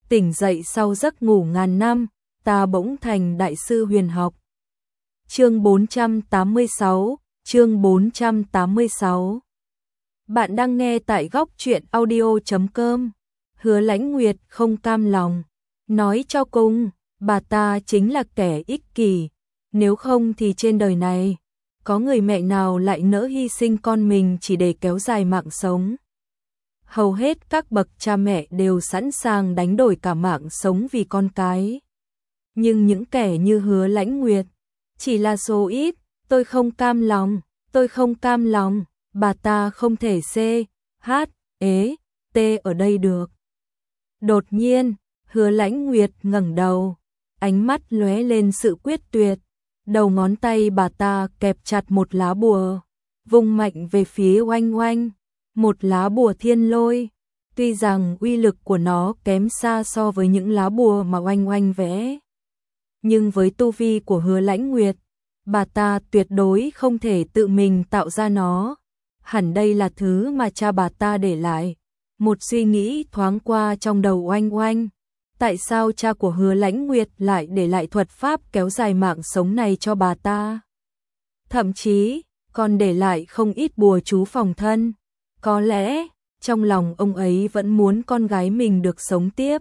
tỉnh dậy sau giấc ngủ ngàn năm, ta bỗng thành đại sư huyền học. Chương 486, chương 486. Bạn đang nghe tại góc truyện audio.com. Hứa Lãnh Nguyệt không cam lòng, nói cho cùng, bà ta chính là kẻ ích kỷ, nếu không thì trên đời này, có người mẹ nào lại nỡ hy sinh con mình chỉ để kéo dài mạng sống. Hầu hết các bậc cha mẹ đều sẵn sàng đánh đổi cả mạng sống vì con cái. Nhưng những kẻ như Hứa Lãnh Nguyệt chỉ là số ít, tôi không cam lòng, tôi không cam lòng, bà ta không thể t ở đây được. Đột nhiên, Hứa Lãnh Nguyệt ngẩng đầu, ánh mắt lóe lên sự quyết tuyệt, đầu ngón tay bà ta kẹp chặt một lá bùa, vung mạnh về phía Oanh Oanh, một lá bùa thiên lôi. Tuy rằng uy lực của nó kém xa so với những lá bùa mà Oanh Oanh vẽ, nhưng với tu vi của Hứa Lãnh Nguyệt, bà ta tuyệt đối không thể tự mình tạo ra nó. Hẳn đây là thứ mà cha bà ta để lại. Một suy nghĩ thoáng qua trong đầu Oanh Oanh. Tại sao cha của Hứa Lãnh Nguyệt lại để lại thuật pháp kéo dài mạng sống này cho bà ta? Thậm chí, còn để lại không ít bùa chú phòng thân. Có lẽ, trong lòng ông ấy vẫn muốn con gái mình được sống tiếp.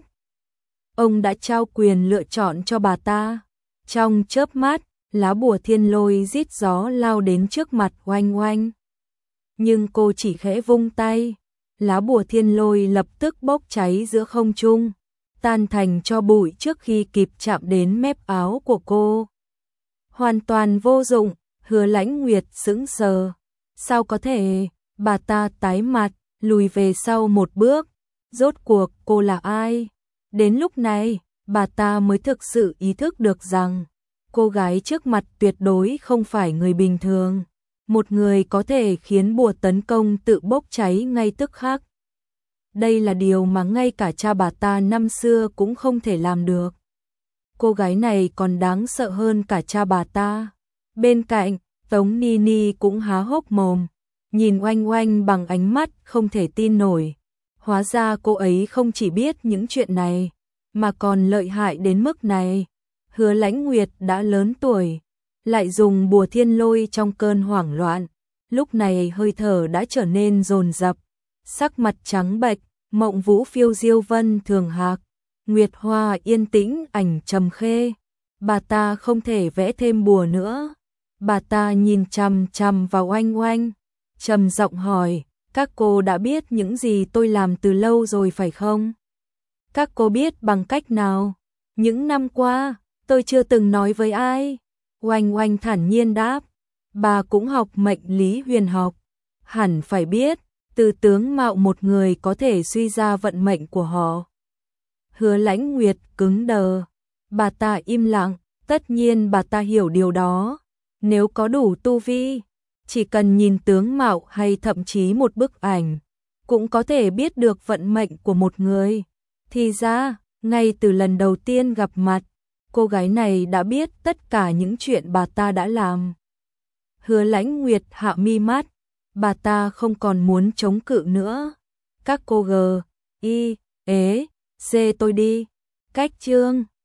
Ông đã trao quyền lựa chọn cho bà ta. Trong chớp mắt, lá bùa thiên lôi rít gió lao đến trước mặt Oanh Oanh. Nhưng cô chỉ khẽ vung tay, lá bùa thiên lôi lập tức bốc cháy giữa không trung, tan thành tro bụi trước khi kịp chạm đến mép áo của cô. Hoàn toàn vô dụng, Hứa Lãnh Nguyệt sững sờ. Sao có thể? Bà ta tái mặt, lùi về sau một bước. Rốt cuộc cô là ai? Đến lúc này, bà ta mới thực sự ý thức được rằng cô gái trước mặt tuyệt đối không phải người bình thường. Một người có thể khiến bùa tấn công tự bốc cháy ngay tức khắc. Đây là điều mà ngay cả cha bà ta năm xưa cũng không thể làm được. Cô gái này còn đáng sợ hơn cả cha bà ta. Bên cạnh, Tống Ni Ni cũng há hốc mồm, nhìn Oanh Oanh bằng ánh mắt không thể tin nổi. Hóa ra cô ấy không chỉ biết những chuyện này, mà còn lợi hại đến mức này. Hứa Lãnh Nguyệt đã lớn tuổi, lại dùng bùa thiên lôi trong cơn hoảng loạn. Lúc này hơi thở đã trở nên dồn dập, sắc mặt trắng bệch, mộng vũ phiêu diêu vân thường hạc, nguyệt hoa yên tĩnh ảnh trầm khê. Bà ta không thể vẽ thêm bùa nữa. Bà ta nhìn chằm chằm vào Oanh Oanh, trầm giọng hỏi, các cô đã biết những gì tôi làm từ lâu rồi phải không? Các cô biết bằng cách nào? Những năm qua, tôi chưa từng nói với ai. Oanh Oanh thản nhiên đáp, bà cũng học mệnh lý huyền học, hẳn phải biết, từ tướng mạo một người có thể suy ra vận mệnh của họ. Hứa Lãnh Nguyệt cứng đờ, bà ta im lặng, tất nhiên bà ta hiểu điều đó. Nếu có đủ tu vi, chỉ cần nhìn tướng mạo hay thậm chí một bức ảnh, cũng có thể biết được vận mệnh của một người. Thì ra, ngay từ lần đầu tiên gặp mặt, cô gái này đã biết tất cả những chuyện bà ta đã làm. Hứa Lãnh Nguyệt hạ mi mắt, bà ta không còn muốn chống cự nữa. Các cô C tôi đi. Cách chương